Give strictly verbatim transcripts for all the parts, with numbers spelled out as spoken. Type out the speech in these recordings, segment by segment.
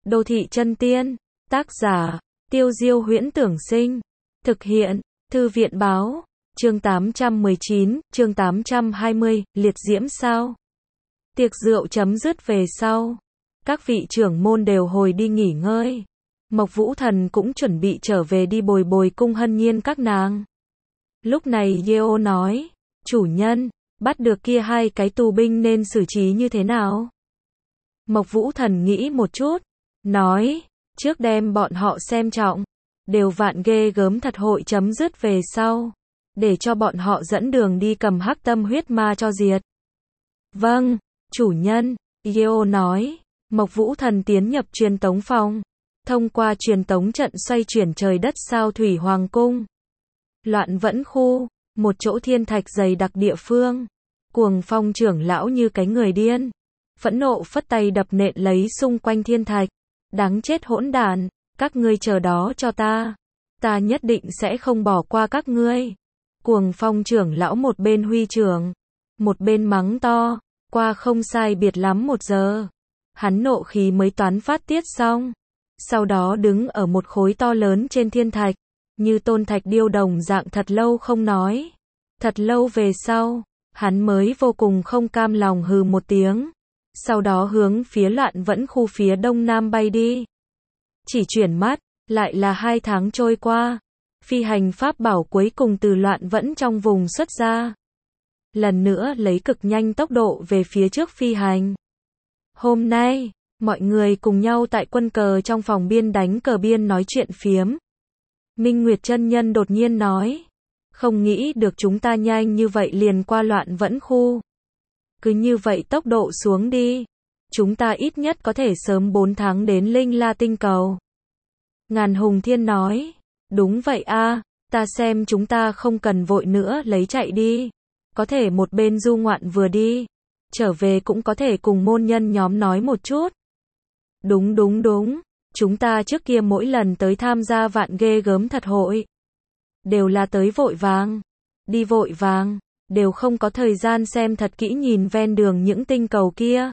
Đô thị chân tiên, tác giả, Tiêu Diêu Huyễn Tưởng Sinh, thực hiện, Thư viện Báo, chương tám trăm mười chín, chương tám trăm hai mươi, liệt diễm sao? Tiệc rượu chấm dứt về sau, các vị trưởng môn đều hồi đi nghỉ ngơi. Mộc Vũ Thần cũng chuẩn bị trở về đi bồi bồi cung Hân Nhiên các nàng. Lúc này Yeo nói, chủ nhân, bắt được kia hai cái tù binh nên xử trí như thế nào? Mộc Vũ Thần nghĩ một chút, nói, trước đem bọn họ xem trọng, đều vạn ghê gớm thật hội chấm dứt về sau, để cho bọn họ dẫn đường đi cầm hắc tâm huyết ma cho diệt. Vâng, chủ nhân, Yeo nói. Mộc Vũ Thần tiến nhập truyền tống phòng, thông qua truyền tống trận xoay chuyển trời đất sao thủy hoàng cung. Loạn Vẫn khu, một chỗ thiên thạch dày đặc địa phương. Cuồng Phong trưởng lão như cái người điên, phẫn nộ phất tay đập nện lấy xung quanh thiên thạch. Đáng chết hỗn đản, các ngươi chờ đó cho ta. Ta nhất định sẽ không bỏ qua các ngươi. Cuồng Phong trưởng lão một bên huy trưởng, một bên mắng to, qua không sai biệt lắm một giờ. Hắn nộ khí mới toán phát tiết xong. Sau đó đứng ở một khối to lớn trên thiên thạch, như tôn thạch điêu đồng dạng thật lâu không nói. Thật lâu về sau, hắn mới vô cùng không cam lòng hừ một tiếng. Sau đó hướng phía Loạn Vẫn khu phía đông nam bay đi. Chỉ chuyển mắt, lại là hai tháng trôi qua. Phi hành pháp bảo cuối cùng từ Loạn Vẫn trong vùng xuất ra. Lần nữa lấy cực nhanh tốc độ về phía trước phi hành. Hôm nay, mọi người cùng nhau tại quân cờ trong phòng biên đánh cờ biên nói chuyện phiếm. Minh Nguyệt chân nhân đột nhiên nói, không nghĩ được chúng ta nhanh như vậy liền qua Loạn Vẫn khu. Cứ như vậy tốc độ xuống đi, chúng ta ít nhất có thể sớm bốn tháng đến Linh La tinh cầu. Ngàn Hùng Thiên nói, đúng vậy a, ta xem chúng ta không cần vội nữa lấy chạy đi. Có thể một bên du ngoạn vừa đi, trở về cũng có thể cùng môn nhân nhóm nói một chút. Đúng đúng đúng, chúng ta trước kia mỗi lần tới tham gia vạn ghê gớm thật hội, đều là tới vội vàng, đi vội vàng, đều không có thời gian xem thật kỹ nhìn ven đường những tinh cầu kia.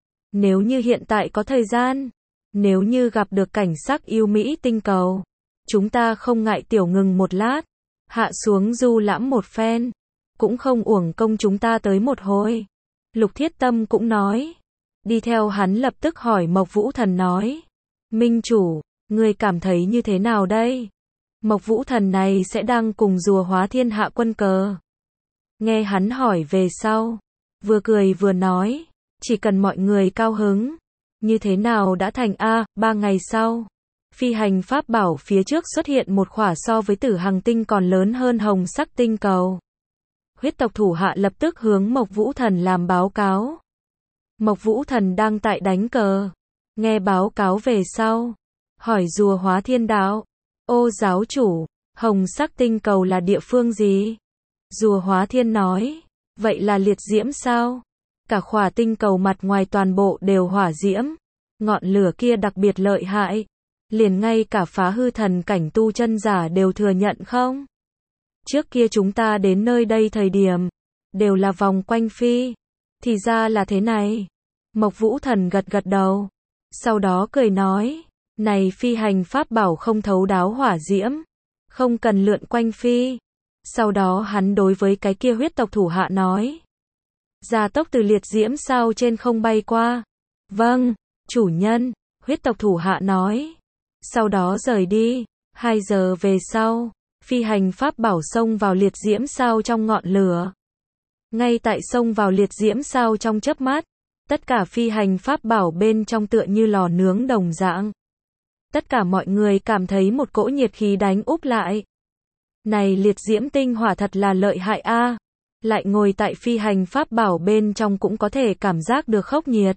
Nếu như hiện tại có thời gian, nếu như gặp được cảnh sắc yêu mỹ tinh cầu, chúng ta không ngại tiểu ngừng một lát, hạ xuống du lãm một phen, cũng không uổng công chúng ta tới một hồi. Lục Thiết Tâm cũng nói. Đi theo hắn lập tức hỏi Mộc Vũ Thần nói, Minh chủ, ngươi cảm thấy như thế nào đây? Mộc Vũ Thần này sẽ đang cùng rùa hóa thiên hạ quân cờ. Nghe hắn hỏi về sau, vừa cười vừa nói, chỉ cần mọi người cao hứng, như thế nào đã thành a. Ba ngày sau, phi hành pháp bảo phía trước xuất hiện một khỏa so với Tử Hằng tinh còn lớn hơn hồng sắc tinh cầu. Huyết tộc thủ hạ lập tức hướng Mộc Vũ Thần làm báo cáo. Mộc Vũ Thần đang tại đánh cờ, nghe báo cáo về sau, hỏi rùa hóa thiên đạo, ô giáo chủ, hồng sắc tinh cầu là địa phương gì? Rùa hóa thiên nói, vậy là liệt diễm sao? Cả khỏa tinh cầu mặt ngoài toàn bộ đều hỏa diễm, ngọn lửa kia đặc biệt lợi hại, liền ngay cả phá hư thần cảnh tu chân giả đều thừa nhận không? Trước kia chúng ta đến nơi đây thời điểm, đều là vòng quanh phi, thì ra là thế này. Mộc Vũ Thần gật gật đầu, sau đó cười nói, này phi hành pháp bảo không thấu đáo hỏa diễm, không cần lượn quanh phi. Sau đó hắn đối với cái kia huyết tộc thủ hạ nói, gia tốc từ liệt diễm sao trên không bay qua. Vâng, chủ nhân, huyết tộc thủ hạ nói. Sau đó rời đi. Hai giờ về sau, phi hành pháp bảo xông vào liệt diễm sao trong ngọn lửa. Ngay tại xông vào liệt diễm sao trong chớp mắt, tất cả phi hành pháp bảo bên trong tựa như lò nướng đồng dạng. Tất cả mọi người cảm thấy một cỗ nhiệt khí đánh úp lại. Này liệt diễm tinh hỏa thật là lợi hại a. Lại ngồi tại phi hành pháp bảo bên trong cũng có thể cảm giác được khốc nhiệt.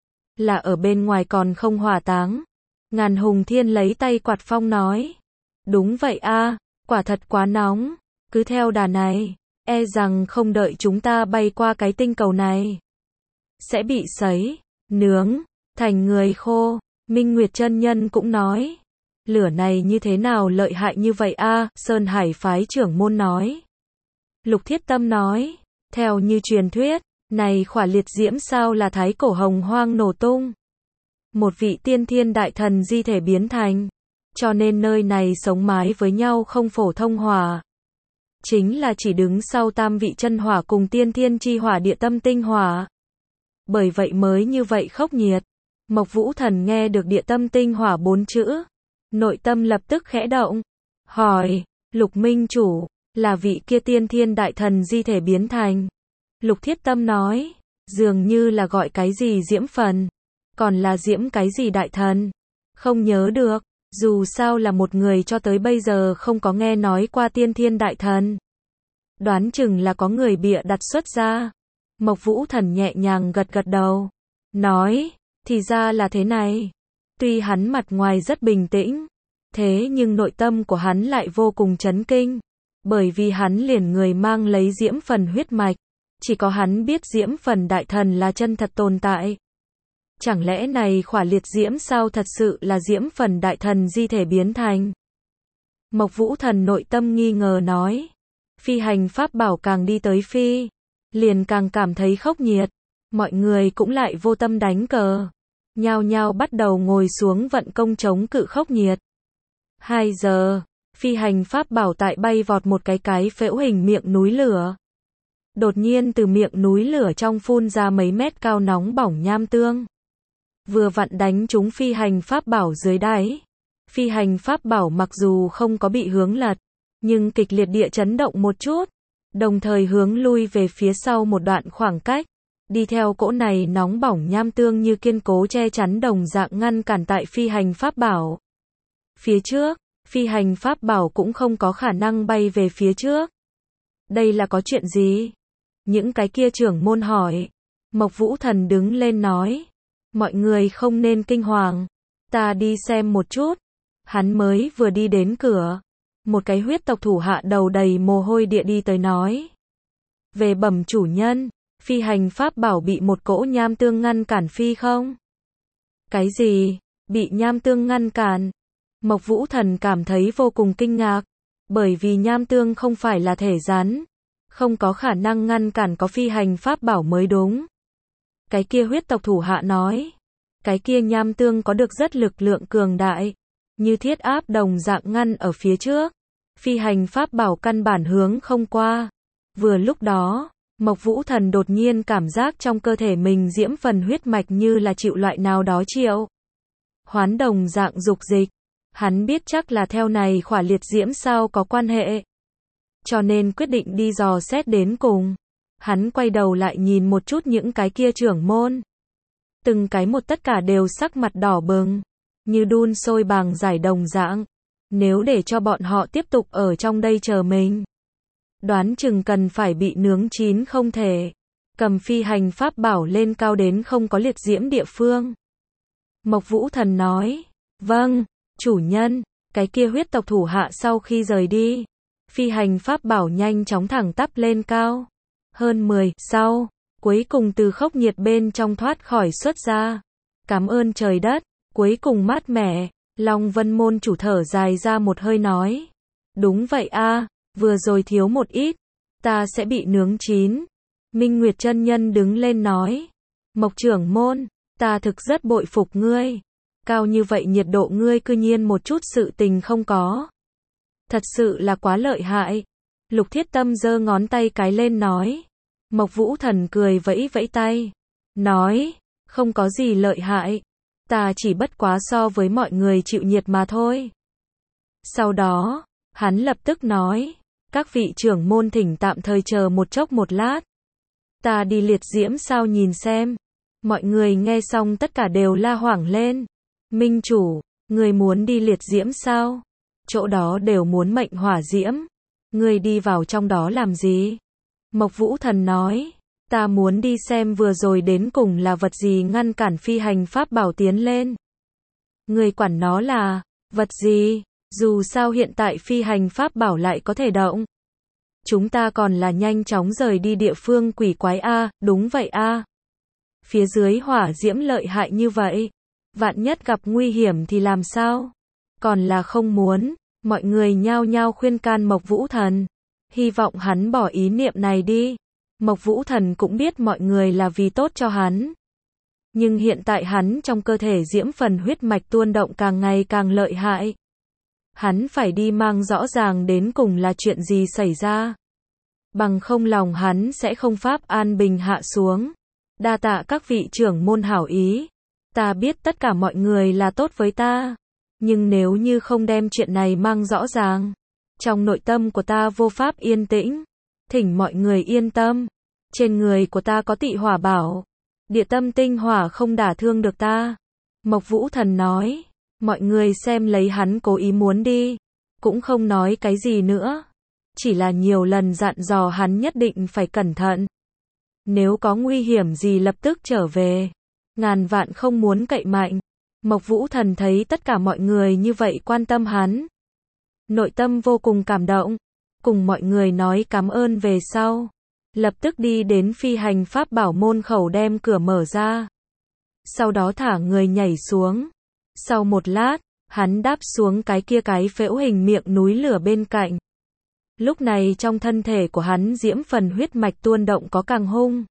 Là ở bên ngoài còn không hỏa táng. Ngàn Hùng Thiên lấy tay quạt phong nói. Đúng vậy a, quả thật quá nóng. Cứ theo đà này, e rằng không đợi chúng ta bay qua cái tinh cầu này, sẽ bị sấy, nướng, thành người khô. Minh Nguyệt chân nhân cũng nói. Lửa này như thế nào lợi hại như vậy a? Sơn Hải phái trưởng môn nói. Lục Thiết Tâm nói. Theo như truyền thuyết, này khỏa liệt diễm sao là thái cổ hồng hoang nổ tung. một vị tiên thiên đại thần di thể biến thành. Cho nên nơi này sống mái với nhau không phổ thông hỏa. Chính là chỉ đứng sau tam vị chân hỏa cùng tiên thiên chi hỏa địa tâm tinh hỏa. Bởi vậy mới như vậy khốc nhiệt. Mộc Vũ Thần nghe được địa tâm tinh hỏa bốn chữ. Nội tâm lập tức khẽ động. Hỏi, Lục Minh Chủ, là vị kia tiên thiên đại thần di thể biến thành. Lục Thiết Tâm nói, dường như là gọi cái gì diễm phần. Còn là diễm cái gì đại thần. Không nhớ được, dù sao là một người cho tới bây giờ không có nghe nói qua tiên thiên đại thần. Đoán chừng là có người bịa đặt xuất ra. Mộc Vũ Thần nhẹ nhàng gật gật đầu. Nói, thì ra là thế này. Tuy hắn mặt ngoài rất bình tĩnh. Thế nhưng nội tâm của hắn lại vô cùng chấn kinh. Bởi vì hắn liền người mang lấy diễm phần huyết mạch. Chỉ có hắn biết diễm phần đại thần là chân thật tồn tại. Chẳng lẽ này khỏa liệt diễm sao thật sự là diễm phần đại thần di thể biến thành? Mộc Vũ Thần nội tâm nghi ngờ nói. Phi hành pháp bảo càng đi tới phi. Liền càng cảm thấy khốc nhiệt. Mọi người cũng lại vô tâm đánh cờ. Nhao nhao bắt đầu ngồi xuống vận công chống cự khốc nhiệt. Hai giờ, phi hành pháp bảo tại bay vọt một cái cái phễu hình miệng núi lửa. Đột nhiên từ miệng núi lửa trong phun ra mấy mét cao nóng bỏng nham tương. Vừa vặn đánh trúng phi hành pháp bảo dưới đáy. Phi hành pháp bảo mặc dù không có bị hướng lật, nhưng kịch liệt địa chấn động một chút, đồng thời hướng lui về phía sau một đoạn khoảng cách. Đi theo cỗ này nóng bỏng nham tương như kiên cố che chắn đồng dạng ngăn cản tại phi hành pháp bảo. Phía trước, phi hành pháp bảo cũng không có khả năng bay về phía trước. Đây là có chuyện gì? Những cái kia trưởng môn hỏi. Mộc Vũ Thần đứng lên nói. Mọi người không nên kinh hoàng. Ta đi xem một chút. Hắn mới vừa đi đến cửa. Một cái huyết tộc thủ hạ đầu đầy mồ hôi địa đi tới nói. Về bẩm chủ nhân, phi hành pháp bảo bị một cỗ nham tương ngăn cản phi không? Cái gì? Bị nham tương ngăn cản? Mộc Vũ Thần cảm thấy vô cùng kinh ngạc. Bởi vì nham tương không phải là thể rắn. Không có khả năng ngăn cản có phi hành pháp bảo mới đúng. Cái kia huyết tộc thủ hạ nói. Cái kia nham tương có được rất lực lượng cường đại. Như thiết áp đồng dạng ngăn ở phía trước. Phi hành pháp bảo căn bản hướng không qua. Vừa lúc đó, Mộc Vũ Thần đột nhiên cảm giác trong cơ thể mình diễm phần huyết mạch như là chịu loại nào đó triệu. Hoán đồng dạng dục dịch. Hắn biết chắc là theo này khỏa liệt diễm sao có quan hệ. Cho nên quyết định đi dò xét đến cùng. Hắn quay đầu lại nhìn một chút những cái kia trưởng môn. Từng cái một tất cả đều sắc mặt đỏ bừng. Như đun sôi bàng giải đồng dạng. Nếu để cho bọn họ tiếp tục ở trong đây chờ mình. Đoán chừng cần phải bị nướng chín không thể. Cầm phi hành pháp bảo lên cao đến không có liệt diễm địa phương. Mộc Vũ Thần nói. Vâng, chủ nhân. Cái kia huyết tộc thủ hạ sau khi rời đi. Phi hành pháp bảo nhanh chóng thẳng tắp lên cao. Hơn mười sau, cuối cùng từ khốc nhiệt bên trong thoát khỏi xuất ra. Cảm ơn trời đất, cuối cùng mát mẻ. Long Vân môn chủ thở dài ra một hơi nói. Đúng vậy a, vừa rồi thiếu một ít, ta sẽ bị nướng chín. Minh Nguyệt chân nhân đứng lên nói. Mộc trưởng môn, ta thực rất bội phục ngươi. Cao như vậy nhiệt độ ngươi cư nhiên một chút sự tình không có. Thật sự là quá lợi hại. Lục Thiết Tâm giơ ngón tay cái lên nói. Mộc Vũ Thần cười vẫy vẫy tay. Nói, không có gì lợi hại. Ta chỉ bất quá so với mọi người chịu nhiệt mà thôi. Sau đó, hắn lập tức nói. Các vị trưởng môn thỉnh tạm thời chờ một chốc một lát. Ta đi liệt diễm sao nhìn xem. Mọi người nghe xong tất cả đều la hoảng lên. Minh chủ, người muốn đi liệt diễm sao? Chỗ đó đều muốn mệnh hỏa diễm. Ngươi đi vào trong đó làm gì? Mộc Vũ Thần nói. Ta muốn đi xem vừa rồi đến cùng là vật gì ngăn cản phi hành pháp bảo tiến lên. Ngươi quản nó là vật gì? Dù sao hiện tại phi hành pháp bảo lại có thể động. Chúng ta còn là nhanh chóng rời đi địa phương quỷ quái a, đúng vậy a. Phía dưới hỏa diễm lợi hại như vậy, vạn nhất gặp nguy hiểm thì làm sao? Còn là không muốn. Mọi người nhao nhao khuyên can Mộc Vũ Thần. Hy vọng hắn bỏ ý niệm này đi. Mộc Vũ Thần cũng biết mọi người là vì tốt cho hắn. Nhưng hiện tại hắn trong cơ thể diễm phần huyết mạch tuôn động càng ngày càng lợi hại. Hắn phải đi mang rõ ràng đến cùng là chuyện gì xảy ra. Bằng không lòng hắn sẽ không pháp an bình hạ xuống. Đa tạ các vị trưởng môn hảo ý. Ta biết tất cả mọi người là tốt với ta. Nhưng nếu như không đem chuyện này mang rõ ràng, trong nội tâm của ta vô pháp yên tĩnh. Thỉnh mọi người yên tâm. Trên người của ta có tị hỏa bảo. Địa tâm tinh hỏa không đả thương được ta. Mộc Vũ Thần nói. Mọi người xem lấy hắn cố ý muốn đi. Cũng không nói cái gì nữa. Chỉ là nhiều lần dặn dò hắn nhất định phải cẩn thận. Nếu có nguy hiểm gì lập tức trở về. Ngàn vạn không muốn cậy mạnh. Mộc Vũ Thần thấy tất cả mọi người như vậy quan tâm hắn. Nội tâm vô cùng cảm động. Cùng mọi người nói cảm ơn về sau. Lập tức đi đến phi hành pháp bảo môn khẩu đem cửa mở ra. Sau đó thả người nhảy xuống. Sau một lát, hắn đáp xuống cái kia cái phễu hình miệng núi lửa bên cạnh. Lúc này trong thân thể của hắn diễm phần huyết mạch tuôn động có càng hung.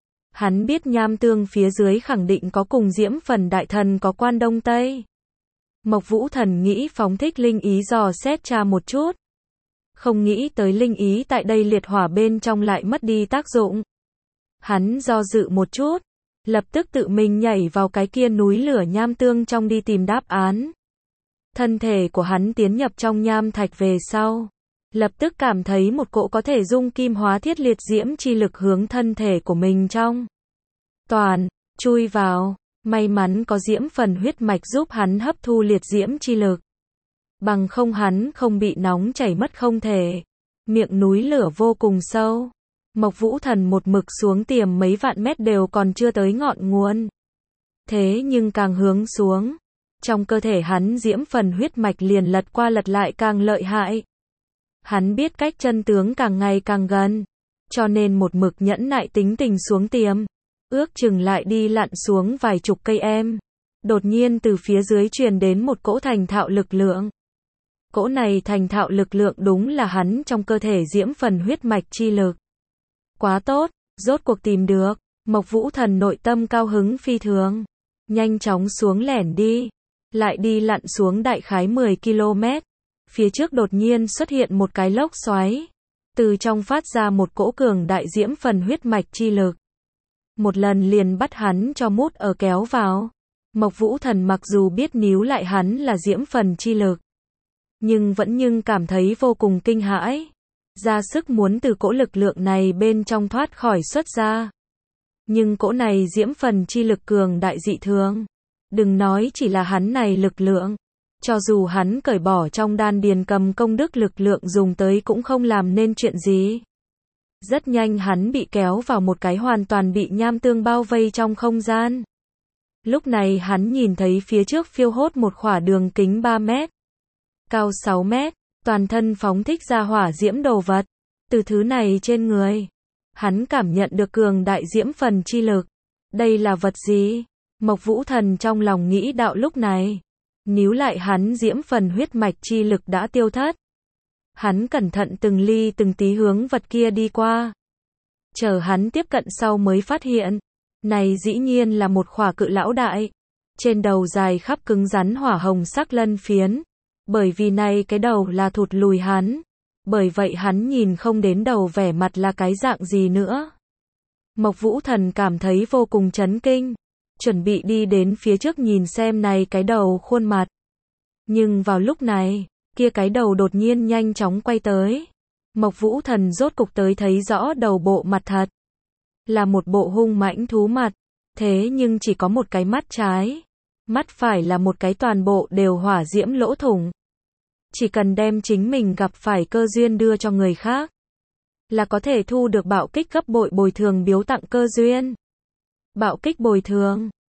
Hắn biết nham tương phía dưới khẳng định có cùng diễm phần đại thần có quan đông tây. Mộc Vũ Thần nghĩ phóng thích linh ý dò xét tra một chút. Không nghĩ tới linh ý tại đây liệt hỏa bên trong lại mất đi tác dụng. Hắn do dự một chút, lập tức tự mình nhảy vào cái kia núi lửa nham tương trong đi tìm đáp án. Thân thể của hắn tiến nhập trong nham thạch về sau. Lập tức cảm thấy một cỗ có thể dung kim hóa thiết liệt diễm chi lực hướng thân thể của mình trong. Toàn, chui vào, may mắn có diễm phần huyết mạch giúp hắn hấp thu liệt diễm chi lực. Bằng không hắn không bị nóng chảy mất không thể. Miệng núi lửa vô cùng sâu. Mộc Vũ Thần một mực xuống tiềm mấy vạn mét đều còn chưa tới ngọn nguồn. Thế nhưng càng hướng xuống, trong cơ thể hắn diễm phần huyết mạch liền lật qua lật lại càng lợi hại. Hắn biết cách chân tướng càng ngày càng gần, cho nên một mực nhẫn nại tính tình xuống tiềm, ước chừng lại đi lặn xuống vài chục cây em. Đột nhiên từ phía dưới truyền đến một cỗ thành thạo lực lượng. Cỗ này thành thạo lực lượng đúng là hắn trong cơ thể diễm phần huyết mạch chi lực. Quá tốt, rốt cuộc tìm được. Mộc Vũ Thần nội tâm cao hứng phi thường. Nhanh chóng xuống lẻn đi. Lại đi lặn xuống đại khái mười ki lô mét. Phía trước đột nhiên xuất hiện một cái lốc xoáy. Từ trong phát ra một cỗ cường đại diễm phần huyết mạch chi lực. Một lần liền bắt hắn cho mút ở kéo vào. Mộc Vũ Thần mặc dù biết níu lại hắn là diễm phần chi lực. Nhưng vẫn nhưng cảm thấy vô cùng kinh hãi. Ra sức muốn từ cỗ lực lượng này bên trong thoát khỏi xuất ra. Nhưng cỗ này diễm phần chi lực cường đại dị thường. Đừng nói chỉ là hắn này lực lượng. Cho dù hắn cởi bỏ trong đan điền cầm công đức lực lượng dùng tới cũng không làm nên chuyện gì. Rất nhanh hắn bị kéo vào một cái hoàn toàn bị nham tương bao vây trong không gian. Lúc này hắn nhìn thấy phía trước phiêu hốt một khỏa đường kính ba mét. Cao sáu mét, toàn thân phóng thích ra hỏa diễm đồ vật. Từ thứ này trên người, hắn cảm nhận được cường đại diễm phần chi lực. Đây là vật gì? Mộc Vũ Thần trong lòng nghĩ đạo lúc này. Níu lại hắn diễm phần huyết mạch chi lực đã tiêu thất. Hắn cẩn thận từng ly từng tí hướng vật kia đi qua. Chờ hắn tiếp cận sau mới phát hiện. Này dĩ nhiên là một khỏa cự lão đại. Trên đầu dài khắp cứng rắn hỏa hồng sắc lân phiến. Bởi vì này cái đầu là thụt lùi hắn. Bởi vậy hắn nhìn không đến đầu vẻ mặt là cái dạng gì nữa. Mộc Vũ Thần cảm thấy vô cùng chấn kinh. Chuẩn bị đi đến phía trước nhìn xem này cái đầu khuôn mặt. Nhưng vào lúc này, kia cái đầu đột nhiên nhanh chóng quay tới. Mộc Vũ Thần rốt cục tới thấy rõ đầu bộ mặt thật. Là một bộ hung mãnh thú mặt. Thế nhưng chỉ có một cái mắt trái. Mắt phải là một cái toàn bộ đều hỏa diễm lỗ thủng. Chỉ cần đem chính mình gặp phải cơ duyên đưa cho người khác. Là có thể thu được bạo kích gấp bội bồi thường biếu tặng cơ duyên. Bạo kích bồi thường.